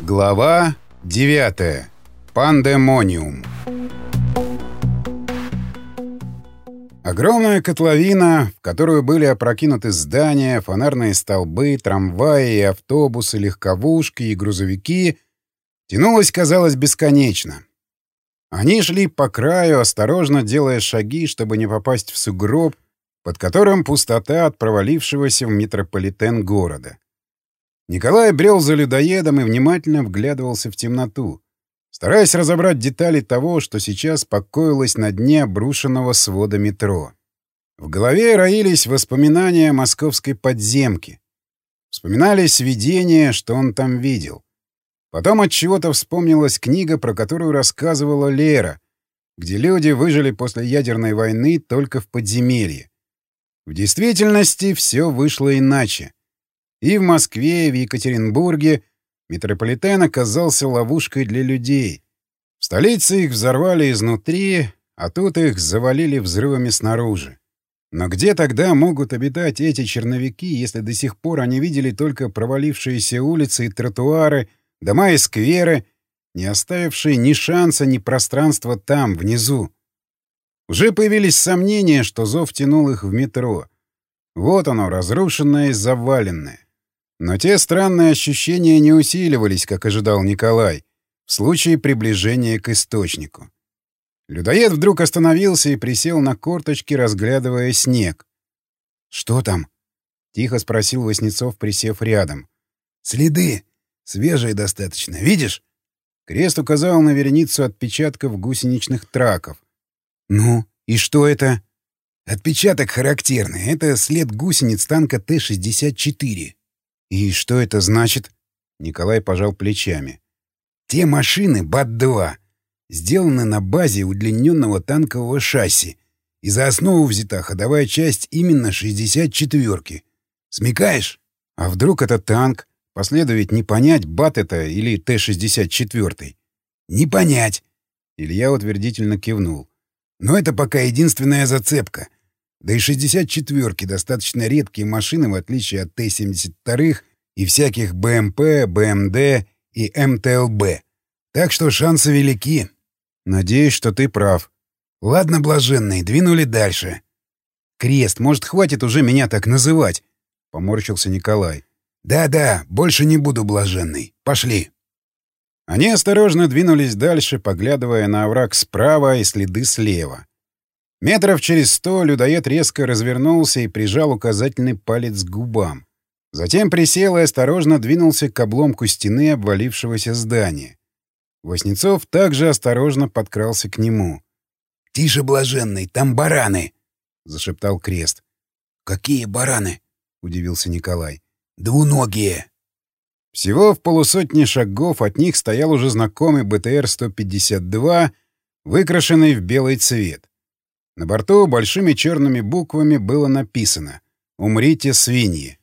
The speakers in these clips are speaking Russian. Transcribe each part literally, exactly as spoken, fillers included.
Глава девятая. Пандемониум. Огромная котловина, в которую были опрокинуты здания, фонарные столбы, трамваи и автобусы, легковушки и грузовики, тянулась, казалось, бесконечно. Они шли по краю, осторожно делая шаги, чтобы не попасть в сугроб, под которым пустота от провалившегося в метрополитен города. Николай брел за людоедом и внимательно вглядывался в темноту, стараясь разобрать детали того, что сейчас покоилось на дне обрушенного свода метро. В голове роились воспоминания о московской подземке. Вспоминались видения, что он там видел. Потом от чего-то вспомнилась книга, про которую рассказывала Лера, где люди выжили после ядерной войны только в подземелье. В действительности все вышло иначе. И в Москве, и в Екатеринбурге метрополитен оказался ловушкой для людей. В столице их взорвали изнутри, а тут их завалили взрывами снаружи. Но где тогда могут обитать эти черновики, если до сих пор они видели только провалившиеся улицы и тротуары, дома и скверы, не оставившие ни шанса, ни пространства там, внизу? Уже появились сомнения, что зов тянул их в метро. Вот оно, разрушенное и заваленное. Но те странные ощущения не усиливались, как ожидал Николай, в случае приближения к источнику. Людоед вдруг остановился и присел на корточки, разглядывая снег. «Что там?» — тихо спросил Васнецов, присев рядом. «Следы. Свежие достаточно. Видишь?» Крест указал на вереницу отпечатков гусеничных траков. «Ну, и что это?» «Отпечаток характерный. Это след гусениц танка Т шестьдесят четыре. «И что это значит?» Николай пожал плечами. «Те машины БАТ-два сделаны на базе удлиненного танкового шасси, и за основу взята ходовая часть именно шестьдесят четвёрки. Смекаешь? А вдруг это танк? Последу ведь не понять, БАТ это или Т шестьдесят четыре. «Не понять!» Илья утвердительно кивнул. «Но это пока единственная зацепка. Да и шестьдесят четвёрки достаточно редкие машины, в отличие от Т семьдесят два и всяких БМП, БМД и МТЛБ. Так что шансы велики». «Надеюсь, что ты прав». «Ладно, блаженный, двинули дальше». «Крест, может, хватит уже меня так называть?» — поморщился Николай. «Да-да, больше не буду блаженный. Пошли». Они осторожно двинулись дальше, поглядывая на овраг справа и следы слева. Метров через сто людоед резко развернулся и прижал указательный палец к губам. Затем присел и осторожно двинулся к обломку стены обвалившегося здания. Васнецов также осторожно подкрался к нему. «Тише, блаженный, там бараны!» — зашептал Крест. «Какие бараны?» — удивился Николай. «Двуногие!» Всего в полусотни шагов от них стоял уже знакомый Б Т Р сто пятьдесят два, выкрашенный в белый цвет. На борту большими черными буквами было написано «Умрите, свиньи».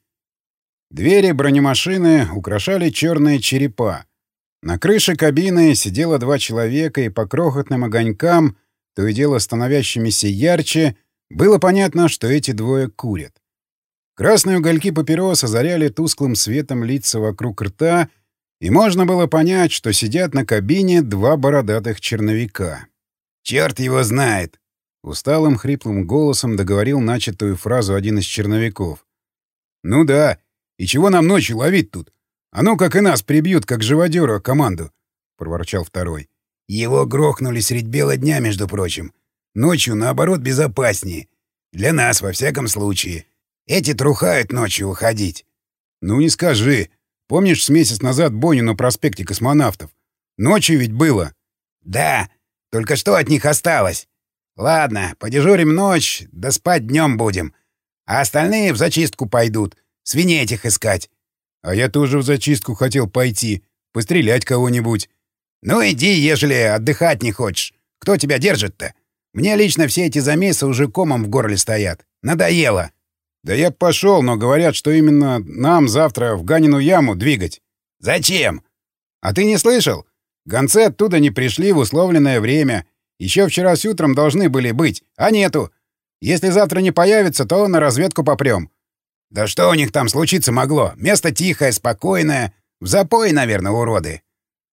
Двери бронемашины украшали черные черепа. На крыше кабины сидело два человека, и по крохотным огонькам, то и дело становящимися ярче, было понятно, что эти двое курят. Красные угольки папирос озаряли тусклым светом лица вокруг рта, и можно было понять, что сидят на кабине два бородатых черновика. «Черт его знает!» — усталым хриплым голосом договорил начатую фразу один из черновиков. «Ну да, и чего нам ночью ловить тут? А ну, как и нас прибьют, как живодера команду!» — проворчал второй. «Его грохнули средь бела дня, между прочим. Ночью, наоборот, безопаснее. Для нас, во всяком случае. Эти трухают ночью выходить». «Ну не скажи. Помнишь с месяц назад бойню на проспекте Космонавтов? Ночью ведь было». «Да, только что от них осталось? Ладно, подежурим ночь, да спать днем будем. А остальные в зачистку пойдут, свиней этих искать». «А я тоже в зачистку хотел пойти, пострелять кого-нибудь». «Ну иди, ежели отдыхать не хочешь. Кто тебя держит-то? Мне лично все эти замесы уже комом в горле стоят. Надоело». «Да я б пошел, но говорят, что именно нам завтра в Ганину яму двигать». «Зачем?» «А ты не слышал? Гонцы оттуда не пришли в условленное время. Еще вчера с утром должны были быть, а нету. Если завтра не появится, то на разведку попрем». «Да что у них там случиться могло? Место тихое, спокойное. В запое, наверное, уроды.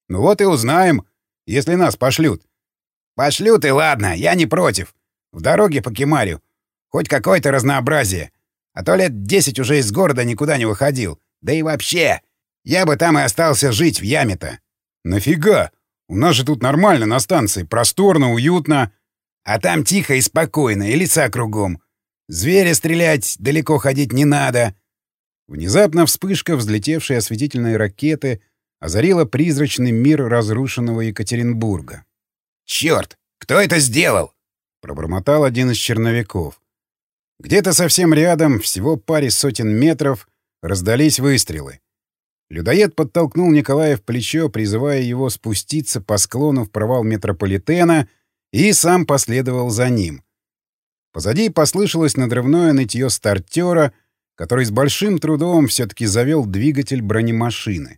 Ну вот и узнаем, если нас пошлют. Пошлют и ладно, я не против. В дороге по Кемарю. Хоть какое-то разнообразие. А то лет десять уже из города никуда не выходил. Да и вообще, я бы там и остался жить в яме-то. Нафига? У нас же тут нормально на станции, просторно, уютно. А там тихо и спокойно, и леса кругом. Зверя стрелять, далеко ходить не надо. Внезапно вспышка взлетевшей осветительной ракеты озарила призрачный мир разрушенного Екатеринбурга. «Чёрт! Кто это сделал?» — пробормотал один из черновиков. Где-то совсем рядом, всего паре сотен метров, раздались выстрелы. Людоед подтолкнул Николая в плечо, призывая его спуститься по склону в провал метрополитена, и сам последовал за ним. Позади послышалось надрывное нытье стартера, который с большим трудом все-таки завел двигатель бронемашины.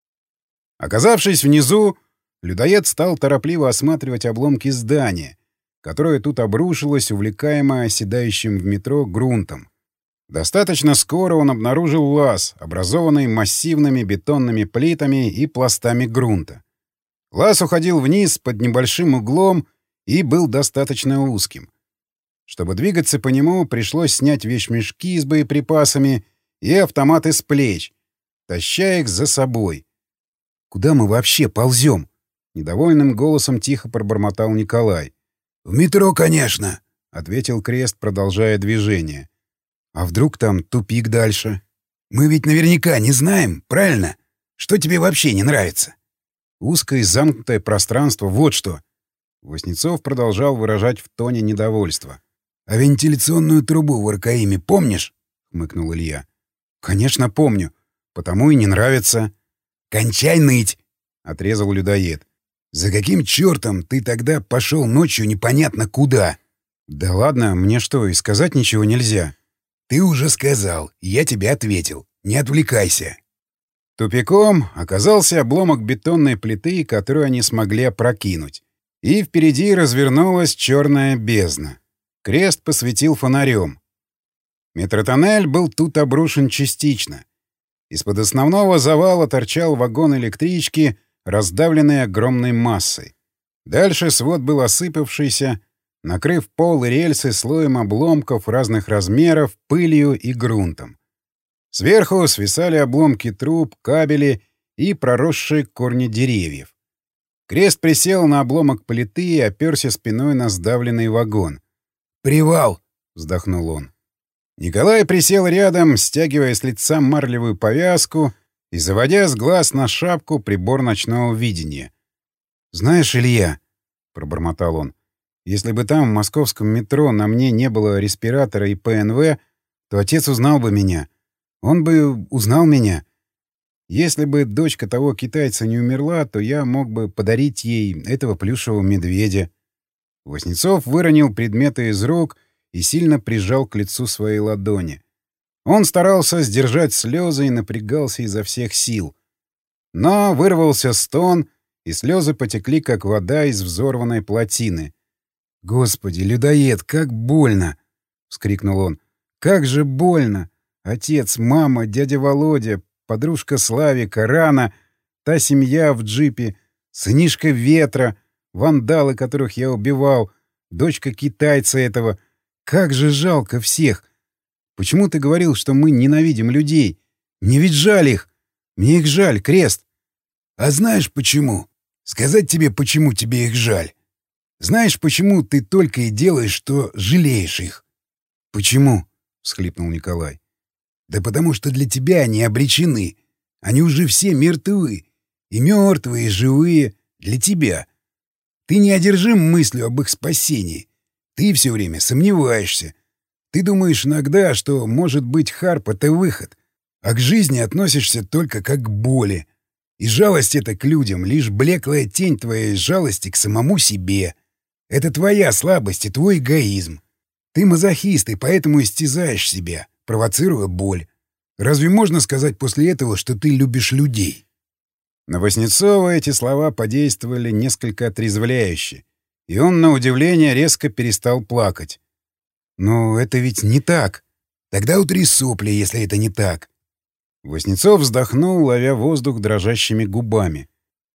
Оказавшись внизу, людоед стал торопливо осматривать обломки здания, которое тут обрушилось, увлекаемое оседающим в метро грунтом. Достаточно скоро он обнаружил лаз, образованный массивными бетонными плитами и пластами грунта. Лаз уходил вниз под небольшим углом и был достаточно узким. Чтобы двигаться по нему, пришлось снять вещмешки с боеприпасами и автоматы с плеч, таща их за собой. «Куда мы вообще ползем?» — недовольным голосом тихо пробормотал Николай. «В метро, конечно», — ответил Крест, продолжая движение. «А вдруг там тупик дальше?» «Мы ведь наверняка не знаем, правильно? Что тебе вообще не нравится?» «Узкое замкнутое пространство, вот что!» Воснецов продолжал выражать в тоне недовольство. «А вентиляционную трубу в Аркаиме помнишь?» — хмыкнул Илья. «Конечно помню. Потому и не нравится». «Кончай ныть!» — отрезал людоед. «За каким чертом ты тогда пошел ночью непонятно куда?» «Да ладно, мне что, и сказать ничего нельзя?» «Ты уже сказал, я тебе ответил. Не отвлекайся». Тупиком оказался обломок бетонной плиты, которую они смогли опрокинуть. И впереди развернулась черная бездна. Крест посветил фонарем. Метротоннель был тут обрушен частично. Из-под основного завала торчал вагон электрички, раздавленный огромной массой. Дальше свод был осыпавшийся, накрыв пол и рельсы слоем обломков разных размеров, пылью и грунтом. Сверху свисали обломки труб, кабели и проросшие корни деревьев. Крест присел на обломок плиты и оперся спиной на сдавленный вагон. «Привал!» — вздохнул он. Николай присел рядом, стягивая с лица марлевую повязку и заводя с глаз на шапку прибор ночного видения. «Знаешь, Илья», — пробормотал он, — «если бы там, в московском метро, на мне не было респиратора и ПНВ, то отец узнал бы меня. Он бы узнал меня. Если бы дочка того китайца не умерла, то я мог бы подарить ей этого плюшевого медведя». Воснецов выронил предметы из рук и сильно прижал к лицу своей ладони. Он старался сдержать слезы и напрягался изо всех сил. Но вырвался стон, и слезы потекли, как вода из взорванной плотины. «Господи, людоед, как больно!» — вскрикнул он. «Как же больно! Отец, мама, дядя Володя, подружка Славика, Рана, та семья в джипе, сынишка Ветра, вандалы, которых я убивал, дочка китайца этого. Как же жалко всех! Почему ты говорил, что мы ненавидим людей? Мне ведь жаль их! Мне их жаль, Крест!» «А знаешь почему? Сказать тебе, почему тебе их жаль? Знаешь, почему ты только и делаешь, что жалеешь их?» «Почему?» — всхлипнул Николай. «Да потому что для тебя они обречены. Они уже все мертвы. И мертвые, и живые. Для тебя. Ты не одержим мыслью об их спасении. Ты все время сомневаешься. Ты думаешь иногда, что, может быть, Харп — это выход, а к жизни относишься только как к боли. И жалость эта к людям — лишь блеклая тень твоей жалости к самому себе. Это твоя слабость и твой эгоизм. Ты мазохист, и поэтому истязаешь себя, провоцируя боль. Разве можно сказать после этого, что ты любишь людей?» На Воснецова эти слова подействовали несколько отрезвляюще, и он, на удивление, резко перестал плакать. «Но это ведь не так. Тогда утри сопли, если это не так». Воснецов вздохнул, ловя воздух дрожащими губами.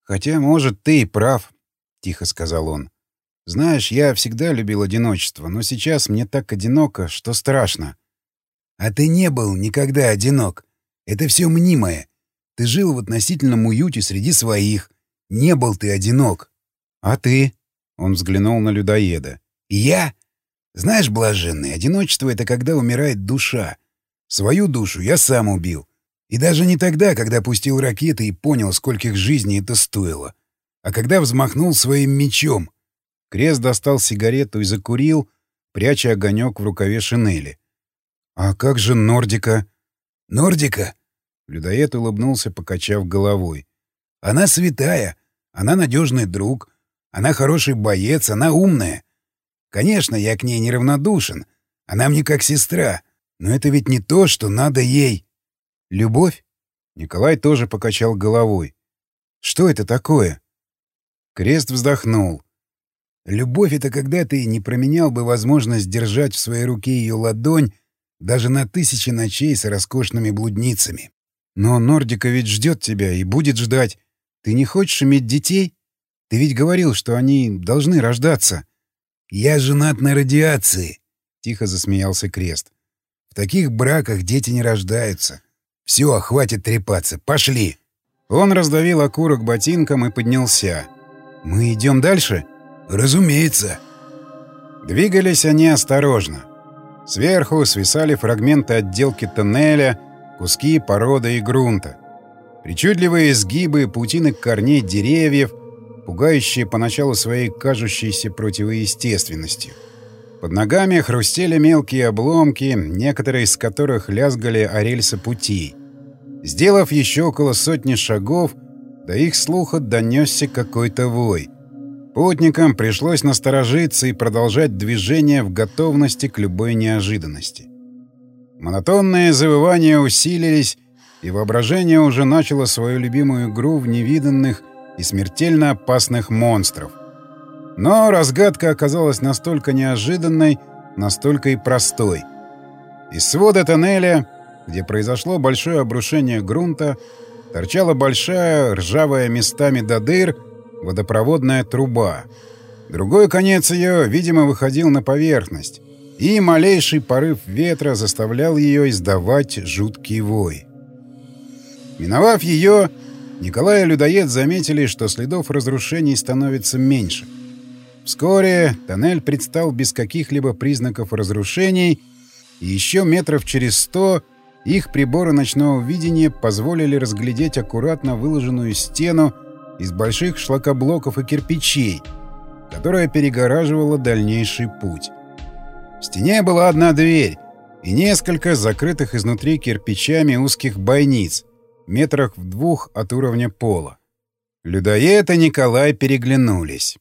«Хотя, может, ты и прав», — тихо сказал он. «Знаешь, я всегда любил одиночество, но сейчас мне так одиноко, что страшно». «А ты не был никогда одинок. Это все мнимое. Ты жил в относительном уюте среди своих. Не был ты одинок». «А ты?» — он взглянул на людоеда. «Я? Знаешь, блаженный, одиночество — это когда умирает душа. Свою душу я сам убил. И даже не тогда, когда пустил ракеты и понял, скольких жизней это стоило, а когда взмахнул своим мечом». Крест достал сигарету и закурил, пряча огонек в рукаве шинели. «А как же Нордика?» «Нордика?» — людоед улыбнулся, покачав головой. «Она святая, она надежный друг, она хороший боец, она умная. Конечно, я к ней неравнодушен, она мне как сестра, но это ведь не то, что надо ей». «Любовь?» Николай тоже покачал головой. «Что это такое?» Крест вздохнул. «Любовь — это когда ты не променял бы возможность держать в своей руке ее ладонь даже на тысячи ночей с роскошными блудницами. Но Нордика ведь ждет тебя и будет ждать. Ты не хочешь иметь детей? Ты ведь говорил, что они должны рождаться». «Я женат на радиации», — тихо засмеялся Крест. «В таких браках дети не рождаются. Все, хватит трепаться, пошли». Он раздавил окурок ботинком и поднялся. «Мы идем дальше?» «Разумеется». Двигались они осторожно. Сверху свисали фрагменты отделки тоннеля, куски породы и грунта. Причудливые изгибы, паутины корней деревьев, пугающие поначалу своей кажущейся противоестественностью. Под ногами хрустели мелкие обломки, некоторые из которых лязгали о рельсы путей. Сделав еще около сотни шагов, до их слуха донесся какой-то вой. Путникам пришлось насторожиться и продолжать движение в готовности к любой неожиданности. Монотонные завывания усилились, и воображение уже начало свою любимую игру в невиданных и смертельно опасных монстров. Но разгадка оказалась настолько неожиданной, настолько и простой. Из свода тоннеля, где произошло большое обрушение грунта, торчала большая, ржавая местами до дыр, водопроводная труба. Другой конец ее, видимо, выходил на поверхность, и малейший порыв ветра заставлял ее издавать жуткий вой. Миновав ее, Николай и людоед заметили, что следов разрушений становится меньше. Вскоре тоннель предстал без каких-либо признаков разрушений, и еще метров через сто их приборы ночного видения позволили разглядеть аккуратно выложенную стену из больших шлакоблоков и кирпичей, которая перегораживала дальнейший путь. В стене была одна дверь и несколько закрытых изнутри кирпичами узких бойниц, метрах в двух от уровня пола. Людоед и Николай переглянулись.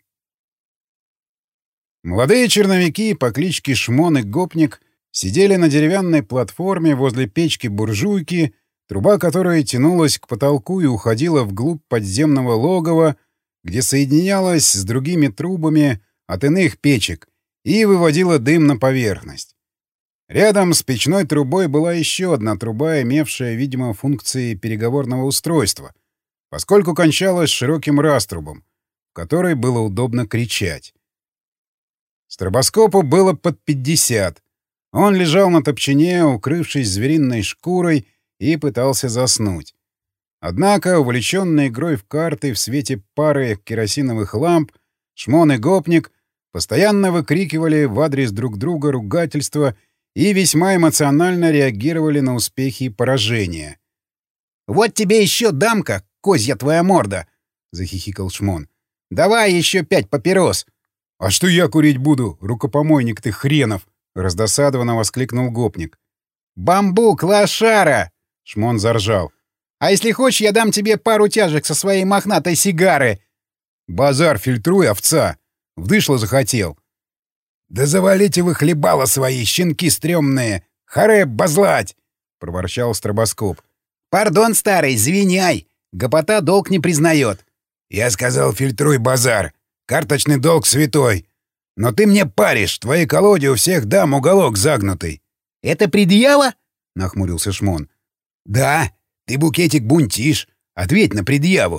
Молодые черновики по кличке Шмон и Гопник сидели на деревянной платформе возле печки-буржуйки, труба которой тянулась к потолку и уходила вглубь подземного логова, где соединялась с другими трубами от иных печек и выводила дым на поверхность. Рядом с печной трубой была еще одна труба, имевшая, видимо, функции переговорного устройства, поскольку кончалась широким раструбом, в который было удобно кричать. Стробоскопу было под пятьдесят. Он лежал на топчине, укрывшись звериной шкурой, и пытался заснуть. Однако, увлеченный игрой в карты в свете пары керосиновых ламп, Шмон и Гопник постоянно выкрикивали в адрес друг друга ругательства и весьма эмоционально реагировали на успехи и поражения. «Вот тебе еще дамка, козья твоя морда!» — захихикал Шмон. «Давай еще пять папирос!» «А что я курить буду, рукопомойник ты хренов!» — раздосадованно воскликнул Гопник. «Бамбук, лошара!» — Шмон заржал. «А если хочешь, я дам тебе пару тяжек со своей мохнатой сигары!» «Базар фильтруй, овца! Вдышло захотел!» «Да завалите вы хлебала свои, щенки стрёмные! Харе базлать!» — проворчал стробоскоп. «Пардон, старый, звиняй! Гопота долг не признает!» «Я сказал, фильтруй базар! Карточный долг святой! Но ты мне паришь, в твоей колоде у всех дам уголок загнутый!» «Это предъява?» — нахмурился Шмон. «Да, ты букетик бунтишь. Ответь на предъяву!»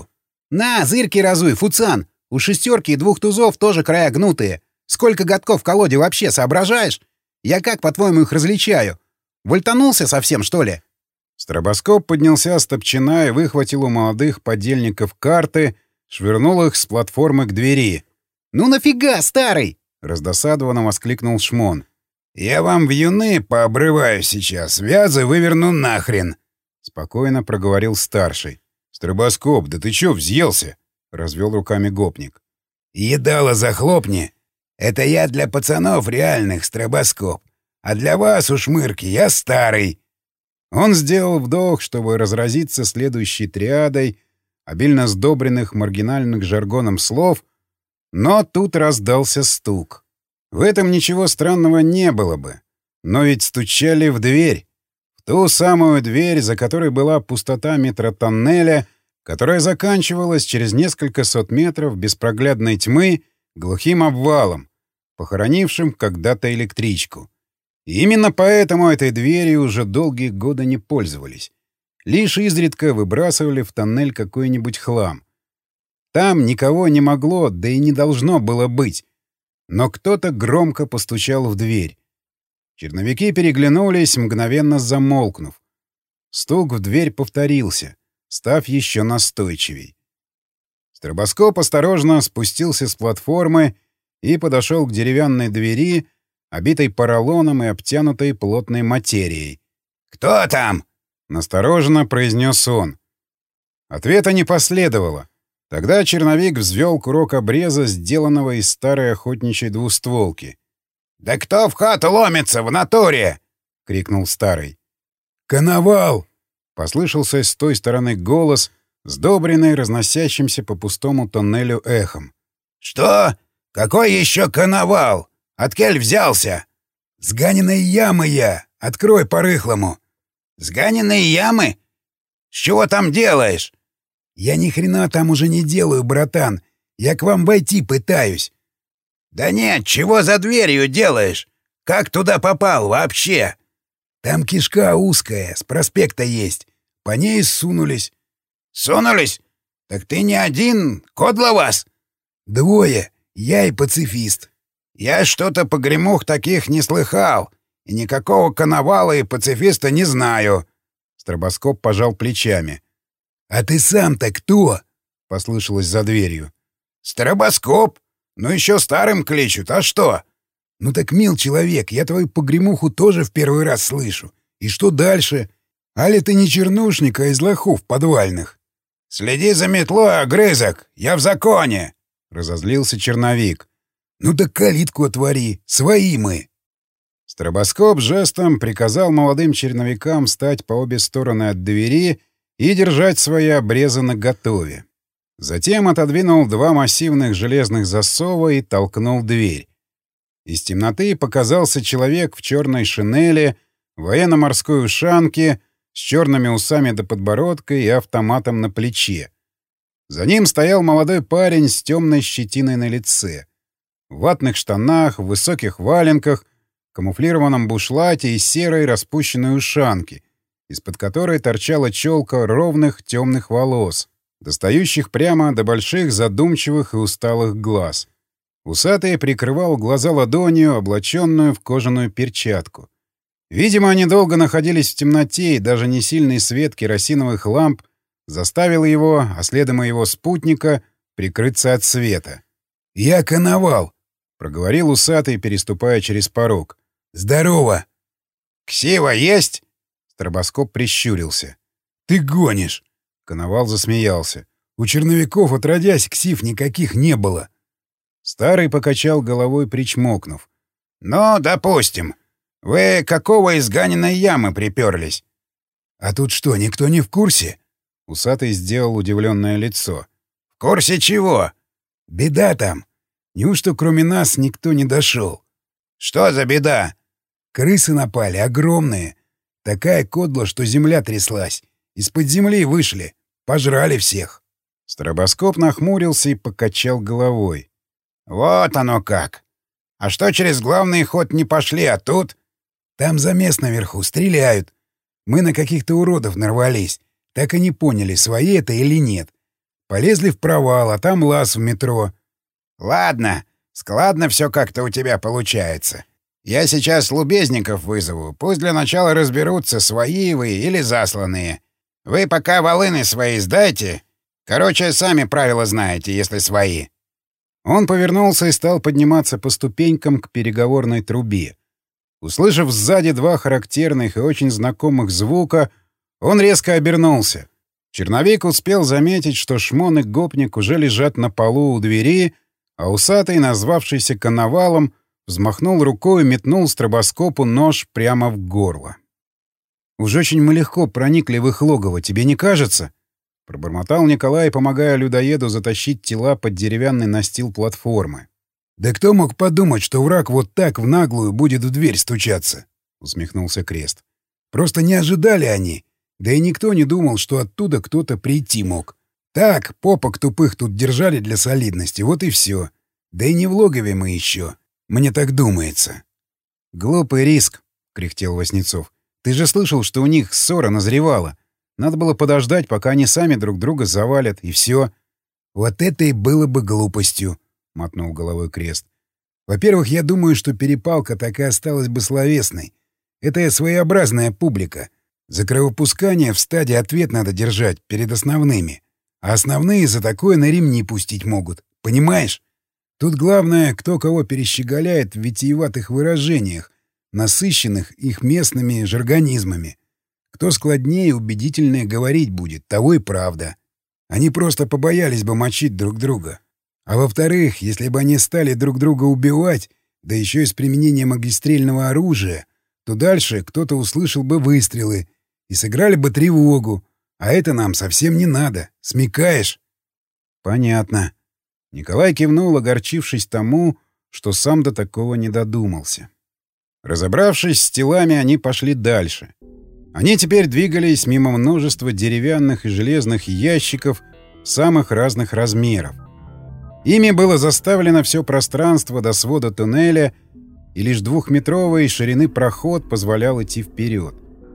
«На, зырки разуй, Фуцан! У шестерки и двух тузов тоже края гнутые. Сколько годков в колоде вообще, соображаешь? Я как, по-твоему, их различаю? Вольтанулся совсем, что ли?» Стробоскоп поднялся с топчина и выхватил у молодых подельников карты, швырнул их с платформы к двери. «Ну нафига, старый!» — раздосадованно воскликнул Шмон. «Я вам вьюны пообрываю сейчас, вязы выверну нахрен!» — спокойно проговорил старший. «Стробоскоп, да ты чё взъелся?» — развел руками гопник. «Едало захлопни! Это я для пацанов реальных, стробоскоп. А для вас, ушмырки, я старый!» Он сделал вдох, чтобы разразиться следующей триадой обильно сдобренных маргинальных жаргоном слов, но тут раздался стук. В этом ничего странного не было бы. Но ведь стучали в дверь. В ту самую дверь, за которой была пустота метротоннеля, которая заканчивалась через несколько сот метров беспроглядной тьмы глухим обвалом, похоронившим когда-то электричку. И именно поэтому этой дверью уже долгие годы не пользовались. Лишь изредка выбрасывали в тоннель какой-нибудь хлам. Там никого не могло, да и не должно было быть. Но кто-то громко постучал в дверь. Черновики переглянулись, мгновенно замолкнув. Стук в дверь повторился, став еще настойчивей. Стробоскоп осторожно спустился с платформы и подошел к деревянной двери, обитой поролоном и обтянутой плотной материей. «Кто там?» — настороженно произнес он. Ответа не последовало. Тогда черновик взвел курок обреза, сделанного из старой охотничьей двустволки. «Да кто в хату ломится в натуре?» — крикнул старый. «Коновал!» — послышался с той стороны голос, сдобренный разносящимся по пустому тоннелю эхом. «Что? Какой еще коновал? Откель взялся?» «С Ганиной ямы я! Открой по-рыхлому!» «С Ганиной ямы? С чего там делаешь?» «Я ни хрена там уже не делаю, братан. Я к вам войти пытаюсь». «Да нет, чего за дверью делаешь? Как туда попал вообще?» «Там кишка узкая, с проспекта есть. По ней сунулись». «Сунулись? Так ты не один, кодло вас?» «Двое. Я и пацифист». «Я что-то погремух таких не слыхал, и никакого коновала и пацифиста не знаю». Стробоскоп пожал плечами. «А ты сам-то кто?» — послышалось за дверью. «Стробоскоп. Ну еще старым кличут, а что?» «Ну так, мил человек, я твою погремуху тоже в первый раз слышу. И что дальше? Али ты не чернушник, а из лохов подвальных?» «Следи за метлой, огрызок! Я в законе!» — разозлился черновик. «Ну так калитку отвори, свои мы!» Стробоскоп жестом приказал молодым черновикам стать по обе стороны от двери и держать свои обрезы наготове. Затем отодвинул два массивных железных засова и толкнул дверь. Из темноты показался человек в черной шинели, военно-морской ушанке, с черными усами до подбородка и автоматом на плече. За ним стоял молодой парень с темной щетиной на лице. В ватных штанах, в высоких валенках, камуфлированном бушлате и серой распущенной ушанке, из-под которой торчала челка ровных темных волос, достающих прямо до больших задумчивых и усталых глаз. Усатый прикрывал глаза ладонью, облаченную в кожаную перчатку. Видимо, они долго находились в темноте, и даже несильный свет керосиновых ламп заставил его, а следом и его спутника, прикрыться от света. «Я коновал», — проговорил усатый, переступая через порог. «Здорово!» «Ксива есть?» Стробоскоп прищурился. «Ты гонишь!» Коновал засмеялся. «У черновиков отродясь ксив никаких не было». Старый покачал головой, причмокнув. «Ну, допустим. Вы какого из Ганиной ямы приперлись?» «А тут что, никто не в курсе?» Усатый сделал удивленное лицо. «В курсе чего?» «Беда там. Неужто кроме нас никто не дошел?» «Что за беда?» «Крысы напали, огромные. Такая кодла, что земля тряслась. Из-под земли вышли. Пожрали всех». Стробоскоп нахмурился и покачал головой. «Вот оно как! А что через главный ход не пошли, а тут?» «Там замес наверху, стреляют. Мы на каких-то уродов нарвались. Так и не поняли, свои это или нет. Полезли в провал, а там лаз в метро. Ладно, складно все как-то у тебя получается. Я сейчас лубезников вызову, пусть для начала разберутся, свои вы или засланные. Вы пока волыны свои сдайте. Короче, сами правила знаете, если свои». Он повернулся и стал подниматься по ступенькам к переговорной трубе. Услышав сзади два характерных и очень знакомых звука, он резко обернулся. Черновик успел заметить, что Шмон и Гопник уже лежат на полу у двери, а усатый, назвавшийся Коновалом, взмахнул рукой и метнул стробоскопу нож прямо в горло. «Уж очень мы легко проникли в их логово, тебе не кажется?» — пробормотал Николай, помогая людоеду затащить тела под деревянный настил платформы. «Да кто мог подумать, что враг вот так в наглую будет в дверь стучаться?» — усмехнулся Крест. «Просто не ожидали они. Да и никто не думал, что оттуда кто-то прийти мог. Так, попок тупых тут держали для солидности, вот и все. Да и не в логове мы еще. Мне так думается». «Глупый риск», — кряхтел Васнецов. «Ты же слышал, что у них ссора назревала. Надо было подождать, пока они сами друг друга завалят, и все». «Вот это и было бы глупостью», — мотнул головой Крест. «Во-первых, я думаю, что перепалка так и осталась бы словесной. Это своеобразная публика. За кровопускание в стадии ответ надо держать перед основными. А основные за такое на ремни пустить могут. Понимаешь? Тут главное, кто кого перещеголяет в витиеватых выражениях, насыщенных их местными жаргонизмами. Кто складнее и убедительнее говорить будет, того и правда. Они просто побоялись бы мочить друг друга. А во-вторых, если бы они стали друг друга убивать, да еще и с применением огнестрельного оружия, то дальше кто-то услышал бы выстрелы и сыграли бы тревогу. А это нам совсем не надо. Смекаешь? Понятно. Николай кивнул, огорчившись тому, что сам до такого не додумался. Разобравшись с телами, они пошли дальше. Они теперь двигались мимо множества деревянных и железных ящиков самых разных размеров. Ими было заставлено все пространство до свода туннеля, и лишь двухметровой ширины проход позволял идти вперед.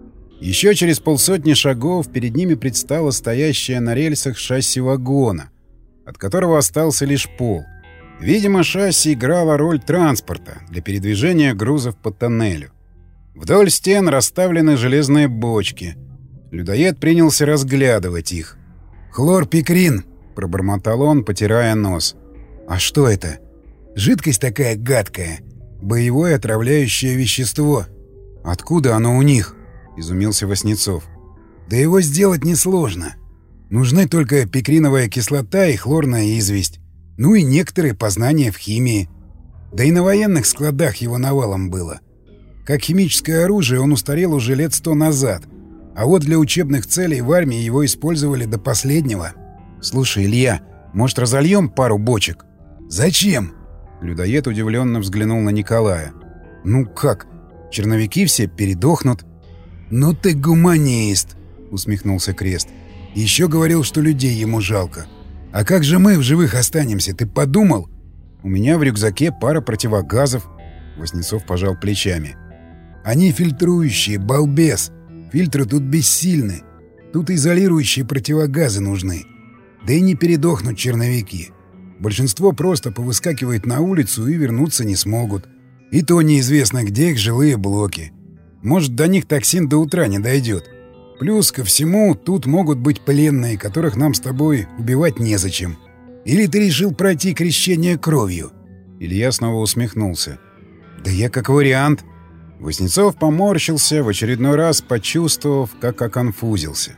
Еще через полсотни шагов перед ними предстало стоящее на рельсах шасси вагона, от которого остался лишь пол. Видимо, шасси играло роль транспорта для передвижения грузов по тоннелю. Вдоль стен расставлены железные бочки. Людоед принялся разглядывать их. «Хлорпикрин», — пробормотал он, потирая нос. «А что это?» «Жидкость такая гадкая. Боевое отравляющее вещество». «Откуда оно у них?» — изумился Васнецов. «Да его сделать несложно. Нужны только пикриновая кислота и хлорная известь. Ну и некоторые познания в химии. Да и на военных складах его навалом было. Как химическое оружие он устарел уже лет сто назад. А вот для учебных целей в армии его использовали до последнего». «Слушай, Илья, может, разольем пару бочек?» «Зачем?» Людоед удивленно взглянул на Николая. «Ну как? Черновики все передохнут». «Ну ты гуманист!» — усмехнулся Крест. «Еще говорил, что людей ему жалко. А как же мы в живых останемся, ты подумал?» «У меня в рюкзаке пара противогазов». Васнецов пожал плечами. «Они фильтрующие, балбес. Фильтры тут бессильны. Тут изолирующие противогазы нужны. Да и не передохнут черновики. Большинство просто повыскакивает на улицу и вернуться не смогут. И то неизвестно, где их жилые блоки. Может, до них токсин до утра не дойдет. Плюс ко всему, тут могут быть пленные, которых нам с тобой убивать незачем. Или ты решил пройти крещение кровью?» Илья снова усмехнулся. «Да я как вариант». Васнецов поморщился, в очередной раз почувствовав, как оконфузился.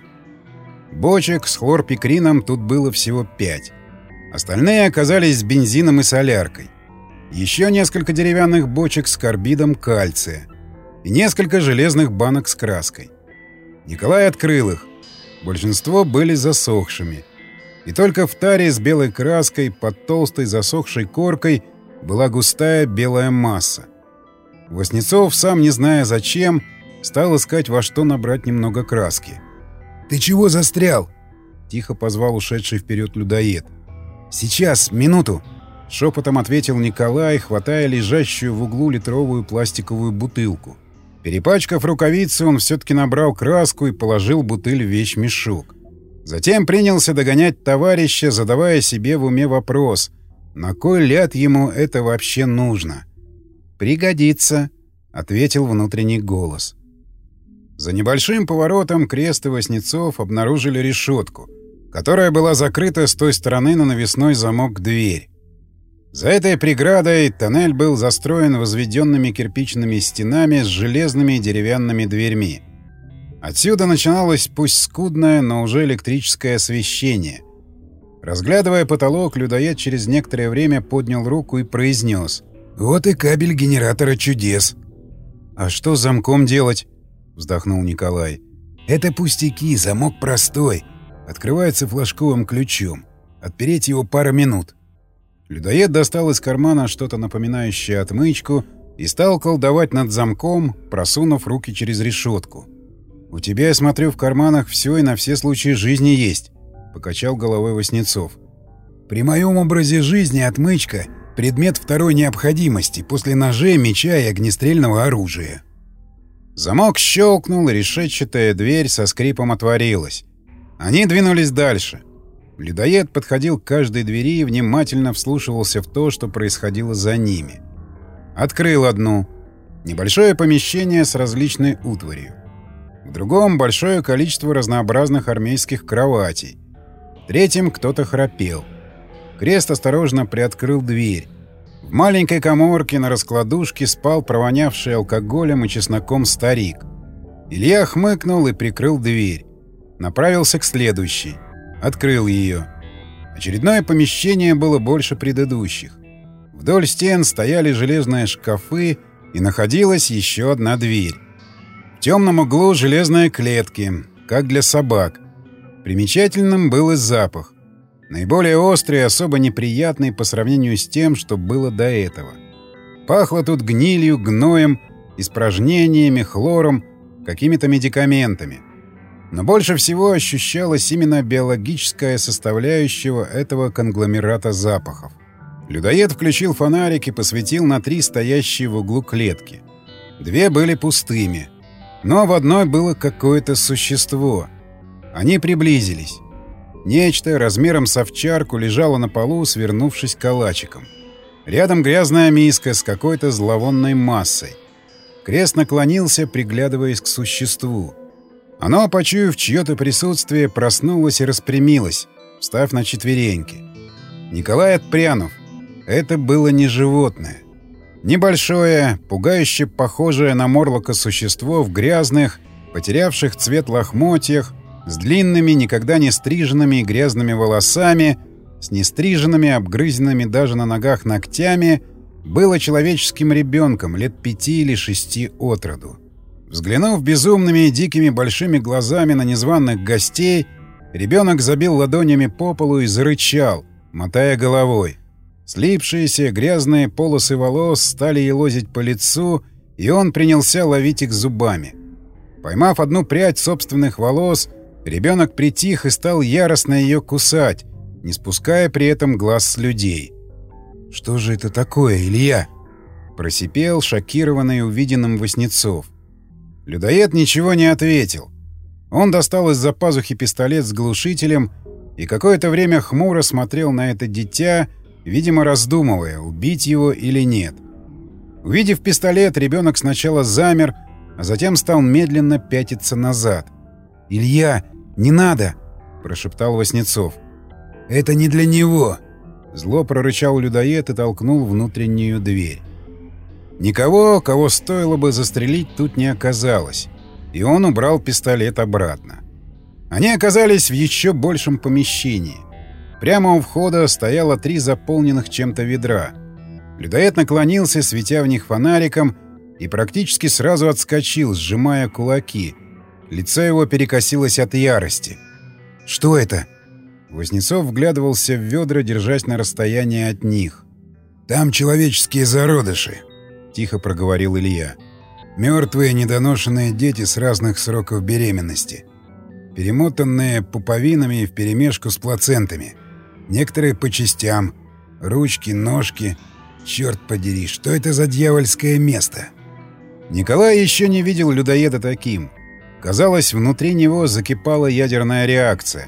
Бочек с хлорпикрином тут было всего пять. Остальные оказались с бензином и соляркой. Еще несколько деревянных бочек с карбидом кальция. И несколько железных банок с краской. Николай открыл их. Большинство были засохшими. И только в таре с белой краской под толстой засохшей коркой была густая белая масса. Васнецов, сам не зная зачем, стал искать, во что набрать немного краски. «Ты чего застрял?» — тихо позвал ушедший вперед людоед. «Сейчас, минуту!» — шепотом ответил Николай, хватая лежащую в углу литровую пластиковую бутылку. Перепачкав рукавицы, он все-таки набрал краску и положил бутыль в вещмешок. Затем принялся догонять товарища, задавая себе в уме вопрос, на кой ляд ему это вообще нужно. «Пригодится», — ответил внутренний голос. За небольшим поворотом Крест и Васнецов обнаружили решетку, которая была закрыта с той стороны на навесной замок дверь. За этой преградой тоннель был застроен возведенными кирпичными стенами с железными и деревянными дверьми. Отсюда начиналось пусть скудное, но уже электрическое освещение. Разглядывая потолок, людоед через некоторое время поднял руку и произнес: «Вот и кабель генератора чудес». «А что с замком делать?» — вздохнул Николай. «Это пустяки, замок простой. Открывается флажковым ключом. Отпереть его пара минут». Людоед достал из кармана что-то напоминающее отмычку и стал колдовать над замком, просунув руки через решетку. «У тебя, я смотрю, в карманах все и на все случаи жизни есть», — покачал головой Васнецов. «При моем образе жизни отмычка — предмет второй необходимости после ножей, меча и огнестрельного оружия». Замок щелкнул, и решетчатая дверь со скрипом отворилась. Они двинулись дальше. Людоед подходил к каждой двери и внимательно вслушивался в то, что происходило за ними. Открыл одну. Небольшое помещение с различной утварью. В другом — большое количество разнообразных армейских кроватей. В третьем кто-то храпел. Крест осторожно приоткрыл дверь. В маленькой каморке на раскладушке спал провонявший алкоголем и чесноком старик. Илья хмыкнул и прикрыл дверь. Направился к следующей. Открыл ее. Очередное помещение было больше предыдущих. Вдоль стен стояли железные шкафы, и находилась еще одна дверь. В темном углу железные клетки, как для собак. Примечательным был и запах. Наиболее острый и особо неприятный по сравнению с тем, что было до этого. Пахло тут гнилью, гноем, испражнениями, хлором, какими-то медикаментами. Но больше всего ощущалась именно биологическая составляющая этого конгломерата запахов. Людоед включил фонарик и посветил на три стоящие в углу клетки. Две были пустыми, но в одной было какое-то существо. Они приблизились. Нечто размером с овчарку лежало на полу, свернувшись калачиком. Рядом грязная миска с какой-то зловонной массой. Крест наклонился, приглядываясь к существу. Оно, почуяв чье-то присутствие, проснулось и распрямилось, встав на четвереньки. Николай отпрянув. Это было не животное. Небольшое, пугающе похожее на морлока существо в грязных, потерявших цвет лохмотьях, с длинными, никогда не стриженными и грязными волосами, с нестриженными, обгрызенными даже на ногах ногтями, было человеческим ребенком лет пяти или шести от роду. Взглянув безумными и дикими большими глазами на незваных гостей, ребенок забил ладонями по полу и зарычал, мотая головой. Слипшиеся грязные полосы волос стали елозить по лицу, и он принялся ловить их зубами. Поймав одну прядь собственных волос, ребенок притих и стал яростно ее кусать, не спуская при этом глаз с людей. «Что же это такое, Илья?» — просипел шокированный увиденным Васнецов. Людоед ничего не ответил. Он достал из-за пазухи пистолет с глушителем и какое-то время хмуро смотрел на это дитя, видимо, раздумывая, убить его или нет. Увидев пистолет, ребенок сначала замер, а затем стал медленно пятиться назад. «Илья, не надо!» — прошептал Васнецов. «Это не для него!» Зло прорычал людоед и толкнул внутреннюю дверь. Никого, кого стоило бы застрелить, тут не оказалось, и он убрал пистолет обратно. Они оказались в еще большем помещении. Прямо у входа стояло три заполненных чем-то ведра. Людоед наклонился, светя в них фонариком, и практически сразу отскочил, сжимая кулаки. Лицо его перекосилось от ярости. «Что это?» Васнецов вглядывался в ведра, держась на расстоянии от них. «Там человеческие зародыши», — тихо проговорил Илья. «Мертвые недоношенные дети с разных сроков беременности. Перемотанные пуповинами вперемешку с плацентами. Некоторые по частям. Ручки, ножки. Черт подери, что это за дьявольское место?» Николай еще не видел людоеда таким. Казалось, внутри него закипала ядерная реакция.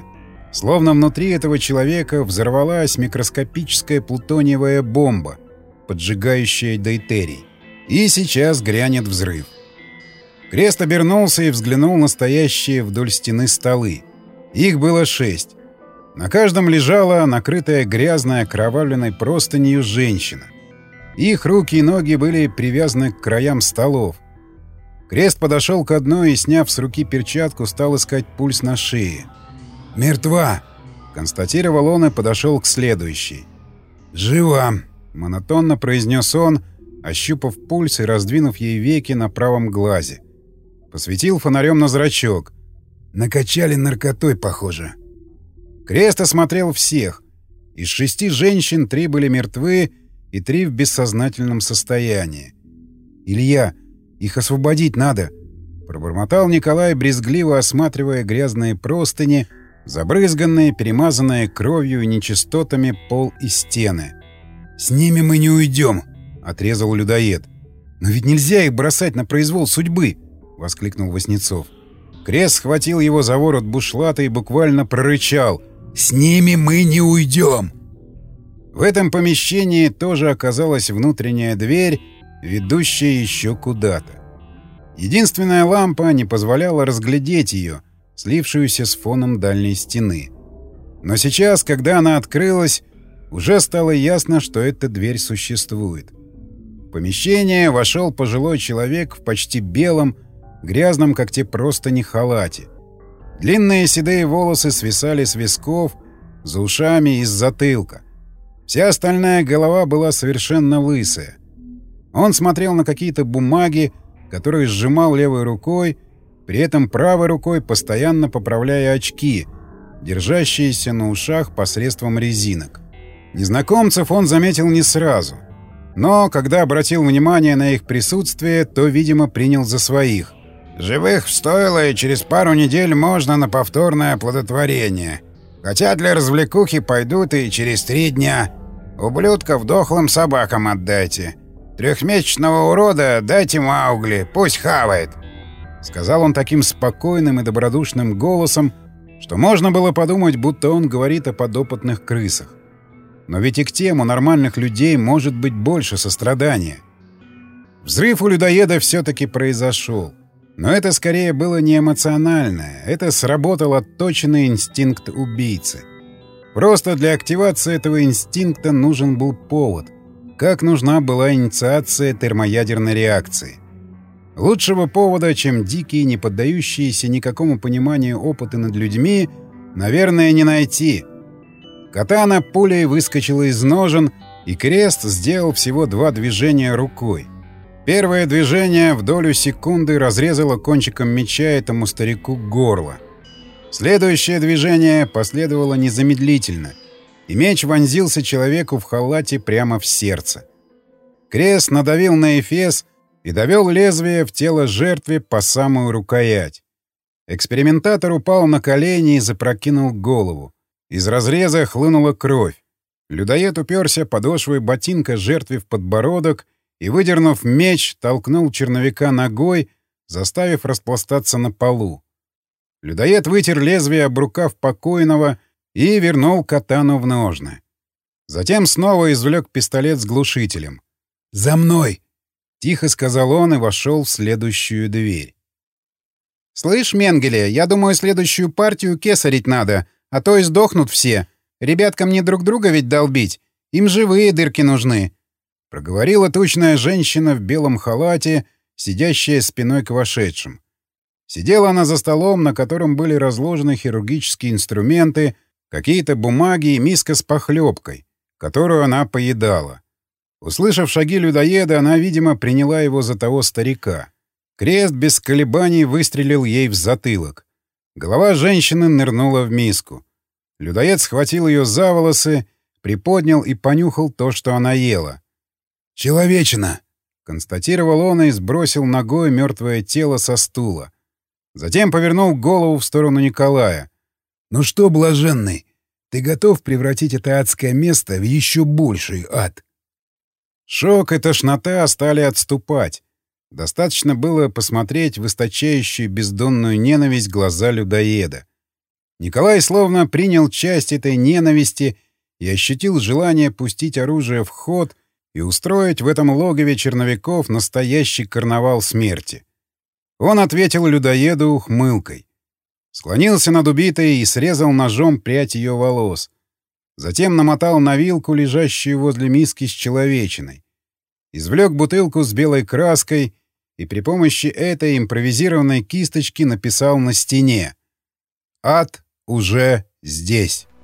Словно внутри этого человека взорвалась микроскопическая плутониевая бомба, поджигающая дейтерий. И сейчас грянет взрыв. Крест обернулся и взглянул на стоящие вдоль стены столы. Их было шесть. На каждом лежала накрытая грязной окровавленной простынью женщина. Их руки и ноги были привязаны к краям столов. Крест подошел к одной и, сняв с руки перчатку, стал искать пульс на шее. «Мертва!» — констатировал он и подошел к следующей. «Жива!» — монотонно произнес он, ощупав пульс и раздвинув ей веки на правом глазе. Посветил фонарем на зрачок. «Накачали наркотой, похоже». Крест осмотрел всех. Из шести женщин три были мертвы и три в бессознательном состоянии. «Илья, их освободить надо!» — пробормотал Николай, брезгливо осматривая грязные простыни, забрызганные, перемазанные кровью и нечистотами пол и стены. «С ними мы не уйдем!» — отрезал людоед. «Но ведь нельзя их бросать на произвол судьбы!» — воскликнул Васнецов. Крест схватил его за ворот бушлата и буквально прорычал: «С ними мы не уйдем!» В этом помещении тоже оказалась внутренняя дверь, ведущая еще куда-то. Единственная лампа не позволяла разглядеть ее, слившуюся с фоном дальней стены. Но сейчас, когда она открылась, уже стало ясно, что эта дверь существует. В помещение вошел пожилой человек в почти белом, грязном, как те простыни, халате. Длинные седые волосы свисали с висков, за ушами и с затылка. Вся остальная голова была совершенно лысая. Он смотрел на какие-то бумаги, которые сжимал левой рукой, при этом правой рукой постоянно поправляя очки, держащиеся на ушах посредством резинок. Незнакомцев он заметил не сразу. Но, когда обратил внимание на их присутствие, то, видимо, принял за своих. «Живых в стойло, и через пару недель можно на повторное оплодотворение. Хотя для развлекухи пойдут и через три дня. Ублюдков дохлым собакам отдайте. Трехмесячного урода дайте Маугли, пусть хавает», — сказал он таким спокойным и добродушным голосом, что можно было подумать, будто он говорит о подопытных крысах. Но ведь и к тем у нормальных людей может быть больше сострадания. Взрыв у людоеда все-таки произошел. Но это скорее было не эмоциональное, это сработал отточенный инстинкт убийцы. Просто для активации этого инстинкта нужен был повод, как нужна была инициация термоядерной реакции. Лучшего повода, чем дикие, не поддающиеся никакому пониманию опыты над людьми, наверное, не найти. Катана пулей выскочила из ножен, и Крест сделал всего два движения рукой. Первое движение в долю секунды разрезало кончиком меча этому старику горло. Следующее движение последовало незамедлительно, и меч вонзился человеку в халате прямо в сердце. Крест надавил на эфес и довел лезвие в тело жертве по самую рукоять. Экспериментатор упал на колени и запрокинул голову. Из разреза хлынула кровь. Людоед уперся подошвой ботинка жертве в подбородок и, выдернув меч, толкнул черновика ногой, заставив распластаться на полу. Людоед вытер лезвие об рукав покойного и вернул катану в ножны. Затем снова извлек пистолет с глушителем. «За мной!» — тихо сказал он и вошел в следующую дверь. «Слышь, Менгеле, я думаю, следующую партию кесарить надо, а то и сдохнут все. Ребяткам не друг друга ведь долбить, им живые дырки нужны», — проговорила тучная женщина в белом халате, сидящая спиной к вошедшим. Сидела она за столом, на котором были разложены хирургические инструменты, какие-то бумаги и миска с похлебкой, которую она поедала. Услышав шаги людоеда, она, видимо, приняла его за того старика. Крест без колебаний выстрелил ей в затылок. Голова женщины нырнула в миску. Людоед схватил ее за волосы, приподнял и понюхал то, что она ела. «Человечина!» — констатировал он и сбросил ногой мертвое тело со стула. Затем повернул голову в сторону Николая. «Ну что, блаженный, ты готов превратить это адское место в еще больший ад?» Шок и тошнота стали отступать. Достаточно было посмотреть в источающую бездонную ненависть глаза людоеда. Николай словно принял часть этой ненависти и ощутил желание пустить оружие в ход и устроить в этом логове черновиков настоящий карнавал смерти. Он ответил людоеду ухмылкой. Склонился над убитой и срезал ножом прядь ее волос. Затем намотал на вилку, лежащую возле миски с человечиной. Извлек бутылку с белой краской и при помощи этой импровизированной кисточки написал на стене: «Ад уже здесь».